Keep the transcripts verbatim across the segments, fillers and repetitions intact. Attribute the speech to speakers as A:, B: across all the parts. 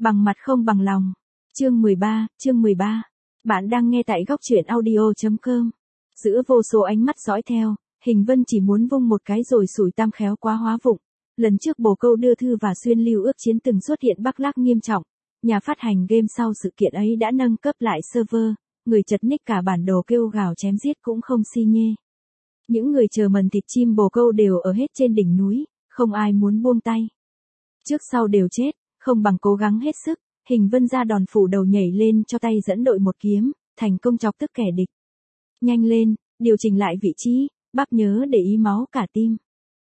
A: Bằng mặt không bằng lòng. Chương mười ba, chương mười ba. Bạn đang nghe tại góc truyện audio chấm com. Giữa vô số ánh mắt dõi theo, Hình Vân chỉ muốn vung một cái rồi sủi tam khéo quá hóa vụng. Lần trước bồ câu đưa thư và xuyên lưu ước chiến từng xuất hiện Bắc Lác nghiêm trọng. Nhà phát hành game sau sự kiện ấy đã nâng cấp lại server, người chật ních cả bản đồ kêu gào chém giết cũng không xi nhê. Những người chờ mần thịt chim bồ câu đều ở hết trên đỉnh núi, không ai muốn buông tay. Trước sau đều chết, không bằng cố gắng hết sức. Hình Vân ra đòn phủ đầu nhảy lên cho tay dẫn đội một kiếm, thành công chọc tức kẻ địch. Nhanh lên, điều chỉnh lại vị trí, bác nhớ để ý máu cả tim.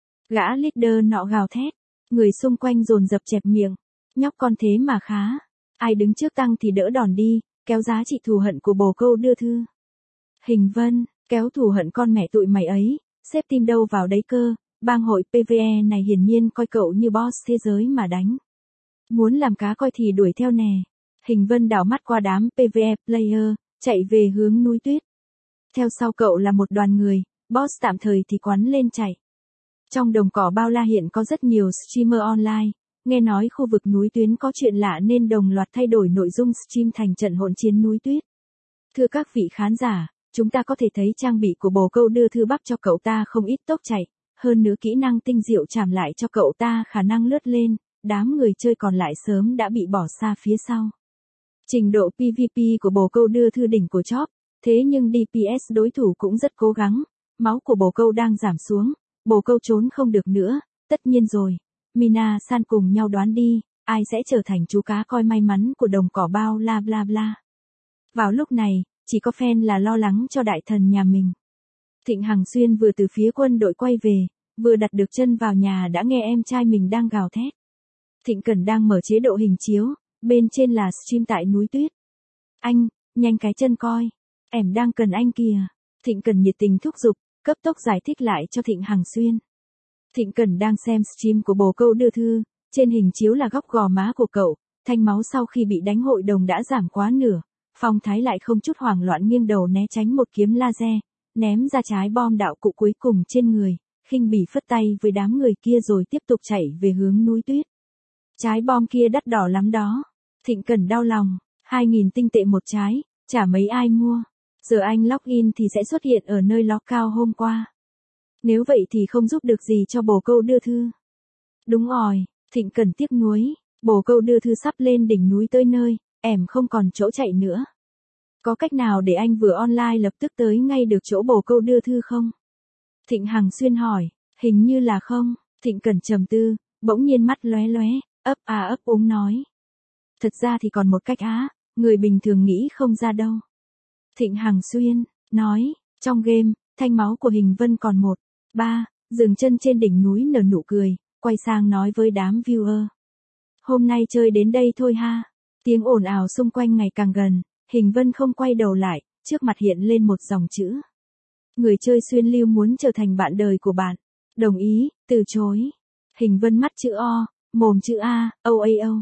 A: Gã leader nọ gào thét, người xung quanh dồn dập chẹp miệng, nhóc con thế mà khá, ai đứng trước tăng thì đỡ đòn đi, kéo giá trị thù hận của bồ câu đưa thư. Hình Vân, kéo thù hận con mẹ tụi mày ấy, xếp team đâu vào đấy cơ, bang hội pê vê e này hiển nhiên coi cậu như boss thế giới mà đánh. Muốn làm cá coi thì đuổi theo nè. Hình Vân đảo mắt qua đám pê vê e player, chạy về hướng núi tuyết. Theo sau cậu là một đoàn người, boss tạm thời thì quắn lên chạy. Trong đồng cỏ bao la hiện có rất nhiều streamer online, nghe nói khu vực núi tuyến có chuyện lạ nên đồng loạt thay đổi nội dung stream thành trận hỗn chiến núi tuyết. Thưa các vị khán giả, chúng ta có thể thấy trang bị của bồ câu đưa thư bắp cho cậu ta không ít tốc chạy, hơn nữa kỹ năng tinh diệu chạm lại cho cậu ta khả năng lướt lên. Đám người chơi còn lại sớm đã bị bỏ xa phía sau. Trình độ pê vê pê của bồ câu đưa thư đỉnh của chóp, thế nhưng đê pê ét đối thủ cũng rất cố gắng, máu của bồ câu đang giảm xuống, bồ câu trốn không được nữa, tất nhiên rồi. Mina San cùng nhau đoán đi, ai sẽ trở thành chú cá coi may mắn của đồng cỏ bao la bla bla. Vào lúc này, chỉ có fan là lo lắng cho đại thần nhà mình. Thịnh Hằng Xuyên vừa từ phía quân đội quay về, vừa đặt được chân vào nhà đã nghe em trai mình đang gào thét. Thịnh Cẩn đang mở chế độ hình chiếu, bên trên là stream tại núi tuyết. Anh, nhanh cái chân coi, em đang cần anh kìa. Thịnh Cẩn nhiệt tình thúc giục, cấp tốc giải thích lại cho Thịnh Hằng Xuyên. Thịnh Cẩn đang xem stream của bồ câu đưa thư, trên hình chiếu là góc gò má của cậu, thanh máu sau khi bị đánh hội đồng đã giảm quá nửa. Phong Thái lại không chút hoảng loạn nghiêng đầu né tránh một kiếm laser, ném ra trái bom đạo cụ cuối cùng trên người, khinh bỉ phất tay với đám người kia rồi tiếp tục chạy về hướng núi tuyết. Trái bom kia đắt đỏ lắm đó. Thịnh Cẩn đau lòng, hai nghìn tinh tệ một trái, chả mấy ai mua. Giờ anh login thì sẽ xuất hiện ở nơi log cao hôm qua. Nếu vậy thì không giúp được gì cho bồ câu đưa thư. Đúng rồi, Thịnh Cẩn tiếc nuối, bồ câu đưa thư sắp lên đỉnh núi tới nơi, em không còn chỗ chạy nữa. Có cách nào để anh vừa online lập tức tới ngay được chỗ bồ câu đưa thư không? Thịnh Hằng Xuyên hỏi, hình như là không. Thịnh Cẩn trầm tư, bỗng nhiên mắt lóe lóe. Ấp à ấp úng nói. Thật ra thì còn một cách á, người bình thường nghĩ không ra đâu. Thịnh Hằng Xuyên, nói, trong game, thanh máu của Hình Vân còn một, ba, dừng chân trên đỉnh núi nở nụ cười, quay sang nói với đám viewer. Hôm nay chơi đến đây thôi ha. Tiếng ồn ào xung quanh ngày càng gần, Hình Vân không quay đầu lại, trước mặt hiện lên một dòng chữ. Người chơi xuyên lưu muốn trở thành bạn đời của bạn. Đồng ý, từ chối. Hình Vân mắt chữ O. Mồm chữ A, O A O.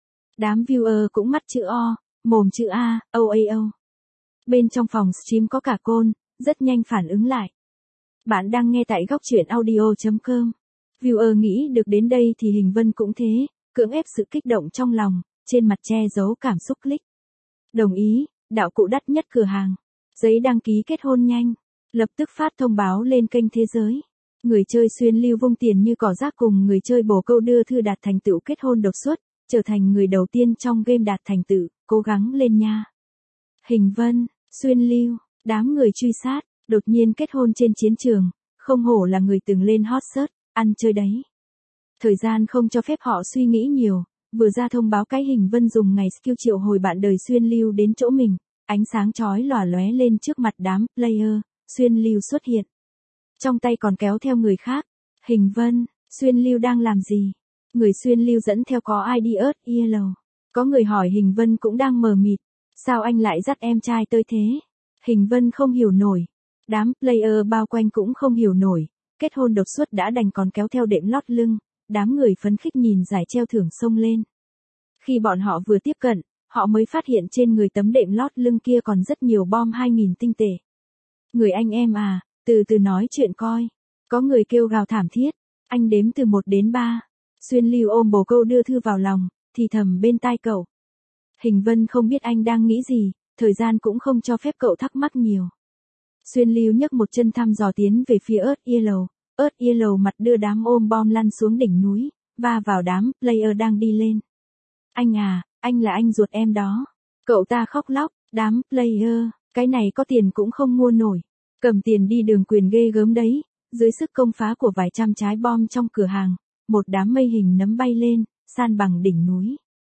A: Đám viewer cũng mắt chữ O, mồm chữ A, O A O. Bên trong phòng stream có cả côn, rất nhanh phản ứng lại. Bạn đang nghe tại góc truyện audio chấm com. Viewer nghĩ được đến đây thì Hình Vân cũng thế, cưỡng ép sự kích động trong lòng, trên mặt che giấu cảm xúc click. Đồng ý, đạo cụ đắt nhất cửa hàng. Giấy đăng ký kết hôn nhanh. Lập tức phát thông báo lên kênh thế giới. Người chơi xuyên lưu vung tiền như cỏ rác cùng người chơi bồ câu đưa thư đạt thành tựu kết hôn đột xuất, trở thành người đầu tiên trong game đạt thành tựu, cố gắng lên nha. Hình Vân, xuyên lưu, đám người truy sát, đột nhiên kết hôn trên chiến trường, không hổ là người từng lên hot search, ăn chơi đấy. Thời gian không cho phép họ suy nghĩ nhiều, vừa ra thông báo cái Hình Vân dùng ngày skill triệu hồi bạn đời xuyên lưu đến chỗ mình, ánh sáng chói lòa lóe lên trước mặt đám player, xuyên lưu xuất hiện. Trong tay còn kéo theo người khác. Hình Vân, xuyên lưu đang làm gì? Người xuyên lưu dẫn theo có i đê ớt yellow. Có người hỏi Hình Vân cũng đang mờ mịt. Sao anh lại dắt em trai tới thế? Hình Vân không hiểu nổi. Đám player bao quanh cũng không hiểu nổi. Kết hôn đột xuất đã đành còn kéo theo đệm lót lưng. Đám người phấn khích nhìn giải treo thưởng xông lên. Khi bọn họ vừa tiếp cận, họ mới phát hiện trên người tấm đệm lót lưng kia còn rất nhiều bom hai nghìn tinh tệ. Người anh em à, từ từ nói chuyện coi. Có người kêu gào thảm thiết. Anh đếm từ một đến ba. Xuyên lưu ôm bồ câu đưa thư vào lòng, thì thầm bên tai cậu. Hình Vân không biết anh đang nghĩ gì, thời gian cũng không cho phép cậu thắc mắc nhiều. Xuyên Lưu nhấc một chân thăm dò tiến về phía Earth Yellow, Earth Yellow mặt đưa đám ôm bom lăn xuống đỉnh núi, va vào đám player đang đi lên. Anh à, anh là anh ruột em đó. Cậu ta khóc lóc, đám player, cái này có tiền cũng không mua nổi. Cầm tiền đi đường quyền ghê gớm đấy, dưới sức công phá của vài trăm trái bom trong cửa hàng, một đám mây hình nấm bay lên, san bằng đỉnh núi.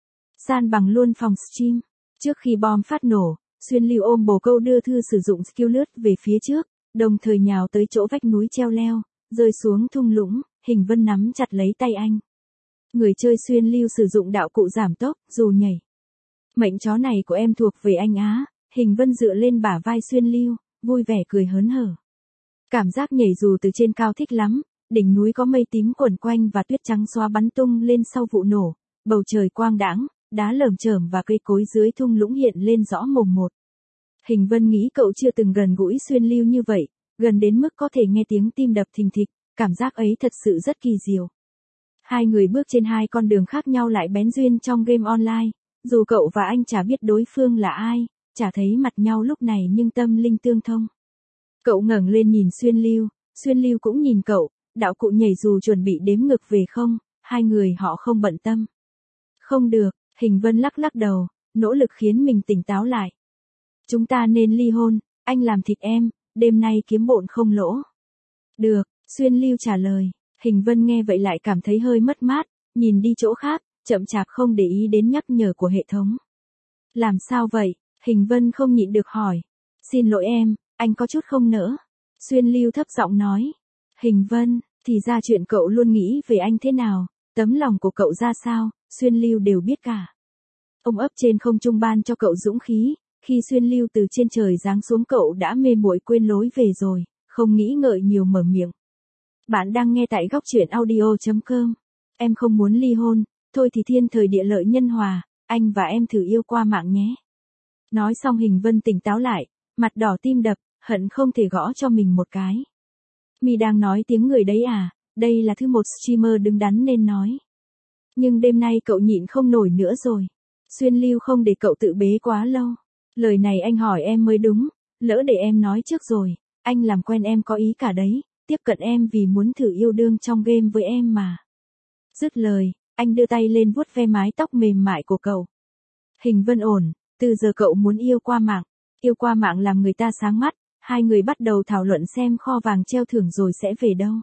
A: San bằng luôn phòng stream. Trước khi bom phát nổ, Xuyên Lưu ôm bồ câu đưa thư sử dụng skill lướt về phía trước, đồng thời nhào tới chỗ vách núi treo leo, rơi xuống thung lũng, Hình Vân nắm chặt lấy tay anh. Người chơi Xuyên Lưu sử dụng đạo cụ giảm tốc, dù nhảy. Mệnh chó này của em thuộc về anh á, Hình Vân dựa lên bả vai Xuyên Lưu, vui vẻ cười hớn hở. Cảm giác nhảy dù từ trên cao thích lắm, đỉnh núi có mây tím quẩn quanh và tuyết trắng xóa bắn tung lên sau vụ nổ, bầu trời quang đãng, đá lởm chởm và cây cối dưới thung lũng hiện lên rõ mồn một. Hình Vân nghĩ cậu chưa từng gần gũi Xuyên Lưu như vậy, gần đến mức có thể nghe tiếng tim đập thình thịch, cảm giác ấy thật sự rất kỳ diệu. Hai người bước trên hai con đường khác nhau lại bén duyên trong game online, dù cậu và anh chả biết đối phương là ai, chả thấy mặt nhau lúc này nhưng tâm linh tương thông. Cậu ngẩng lên nhìn Xuyên Lưu, Xuyên Lưu cũng nhìn cậu, đạo cụ nhảy dù chuẩn bị đếm ngược về không, hai người họ không bận tâm. Không được, Hình Vân lắc lắc đầu, nỗ lực khiến mình tỉnh táo lại. Chúng ta nên ly hôn, anh làm thịt em, đêm nay kiếm bộn không lỗ. Được, Xuyên Lưu trả lời, Hình Vân nghe vậy lại cảm thấy hơi mất mát, nhìn đi chỗ khác, chậm chạp không để ý đến nhắc nhở của hệ thống. Làm sao vậy? Hình Vân không nhịn được hỏi. Xin lỗi em, anh có chút không nỡ. Xuyên Lưu thấp giọng nói. Hình Vân, thì ra chuyện cậu luôn nghĩ về anh thế nào, tấm lòng của cậu ra sao, Xuyên Lưu đều biết cả. Ông ấp trên không trung ban cho cậu dũng khí, khi Xuyên Lưu từ trên trời giáng xuống cậu đã mê muội quên lối về rồi, không nghĩ ngợi nhiều mở miệng. Bạn đang nghe tại góc truyện audio chấm com. Em không muốn ly hôn, thôi thì thiên thời địa lợi nhân hòa, anh và em thử yêu qua mạng nhé. Nói xong Hình Vân tỉnh táo lại, mặt đỏ tim đập, hận không thể gõ cho mình một cái. Mi đang nói tiếng người đấy à, đây là thứ một streamer đứng đắn nên nói. Nhưng đêm nay cậu nhịn không nổi nữa rồi. Xuyên Lưu không để cậu tự bế quá lâu. Lời này anh hỏi em mới đúng, lỡ để em nói trước rồi, anh làm quen em có ý cả đấy, tiếp cận em vì muốn thử yêu đương trong game với em mà. Dứt lời, anh đưa tay lên vuốt ve mái tóc mềm mại của cậu. Hình Vân ổn, từ giờ cậu muốn yêu qua mạng, yêu qua mạng làm người ta sáng mắt, hai người bắt đầu thảo luận xem kho vàng treo thưởng rồi sẽ về đâu.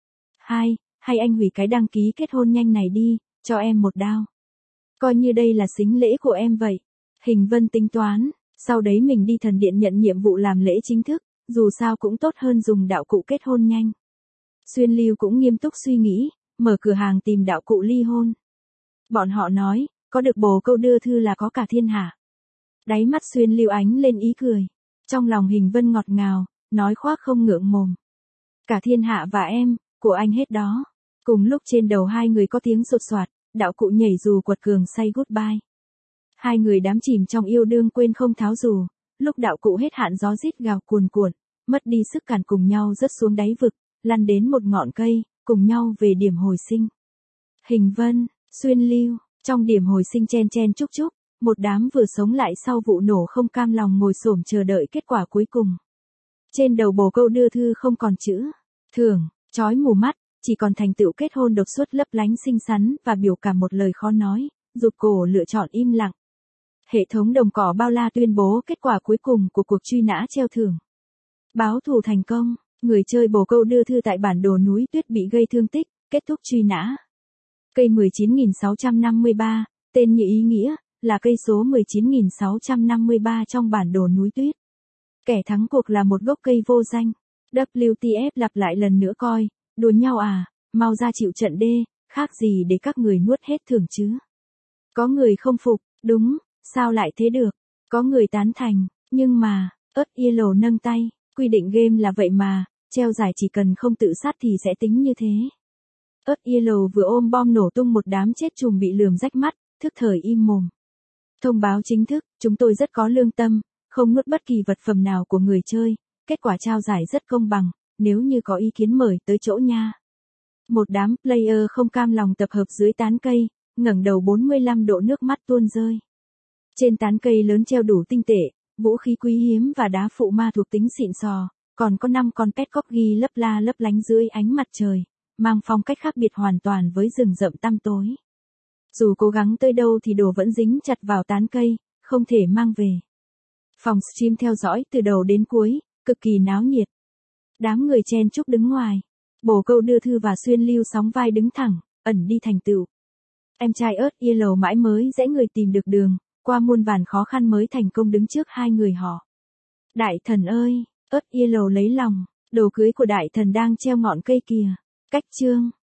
A: Hai, hay anh hủy cái đăng ký kết hôn nhanh này đi, cho em một đao. Coi như đây là sính lễ của em vậy. Hình Vân tính toán, sau đấy mình đi thần điện nhận nhiệm vụ làm lễ chính thức, dù sao cũng tốt hơn dùng đạo cụ kết hôn nhanh. Xuyên Lưu cũng nghiêm túc suy nghĩ, mở cửa hàng tìm đạo cụ ly hôn. Bọn họ nói, có được bồ câu đưa thư là có cả thiên hạ. Đáy mắt Xuyên Lưu ánh lên ý cười. Trong lòng Hình Vân ngọt ngào, nói khoác không ngượng mồm. Cả thiên hạ và em, của anh hết đó. Cùng lúc trên đầu hai người có tiếng sột soạt, đạo cụ nhảy dù quật cường say goodbye. Hai người đắm chìm trong yêu đương quên không tháo dù, lúc đạo cụ hết hạn gió rít gào cuồn cuộn, mất đi sức cản cùng nhau rớt xuống đáy vực, lăn đến một ngọn cây, cùng nhau về điểm hồi sinh. Hình Vân, Xuyên Lưu, trong điểm hồi sinh chen chen chúc chúc, một đám vừa sống lại sau vụ nổ không cam lòng ngồi xổm chờ đợi kết quả cuối cùng. Trên đầu bồ câu đưa thư không còn chữ thưởng, chói mù mắt, chỉ còn thành tựu kết hôn đột xuất lấp lánh xinh xắn và biểu cảm một lời khó nói, rụt cổ lựa chọn im lặng. Hệ thống đồng cỏ bao la tuyên bố kết quả cuối cùng của cuộc truy nã treo thưởng. Báo thù thành công, người chơi bồ câu đưa thư tại bản đồ núi tuyết bị gây thương tích, kết thúc truy nã. Cây mười chín nghìn sáu trăm năm mươi ba, tên như ý nghĩa, là cây số mười chín nghìn sáu trăm năm mươi ba trong bản đồ núi tuyết. Kẻ thắng cuộc là một gốc cây vô danh. W T F lặp lại lần nữa coi, đùa nhau à, mau ra chịu trận đê, khác gì để các người nuốt hết thưởng chứ. Có người không phục, đúng, sao lại thế được, có người tán thành, nhưng mà, Earth Yellow nâng tay, quy định game là vậy mà, treo giải chỉ cần không tự sát thì sẽ tính như thế. Earth Yellow vừa ôm bom nổ tung một đám chết chùm bị lườm rách mắt, thức thời im mồm. Thông báo chính thức, chúng tôi rất có lương tâm, không nuốt bất kỳ vật phẩm nào của người chơi, kết quả trao giải rất công bằng, nếu như có ý kiến mời tới chỗ nha. Một đám player không cam lòng tập hợp dưới tán cây, ngẩng đầu bốn mươi lăm độ nước mắt tuôn rơi. Trên tán cây lớn treo đủ tinh tệ, vũ khí quý hiếm và đá phụ ma thuộc tính xịn sò, còn có năm con pet corgi lấp la lấp lánh dưới ánh mặt trời, mang phong cách khác biệt hoàn toàn với rừng rậm tăm tối. Dù cố gắng tới đâu thì đồ vẫn dính chặt vào tán cây, không thể mang về. Phòng stream theo dõi từ đầu đến cuối, cực kỳ náo nhiệt. Đám người chen chúc đứng ngoài. Bồ câu đưa thư và xuyên lưu sóng vai đứng thẳng, ẩn đi thành tựu. Em trai ớt yellow mãi mới dễ người tìm được đường, qua muôn vàn khó khăn mới thành công đứng trước hai người họ. Đại thần ơi, ớt yellow lấy lòng, đồ cưới của đại thần đang treo ngọn cây kìa. Cách chương.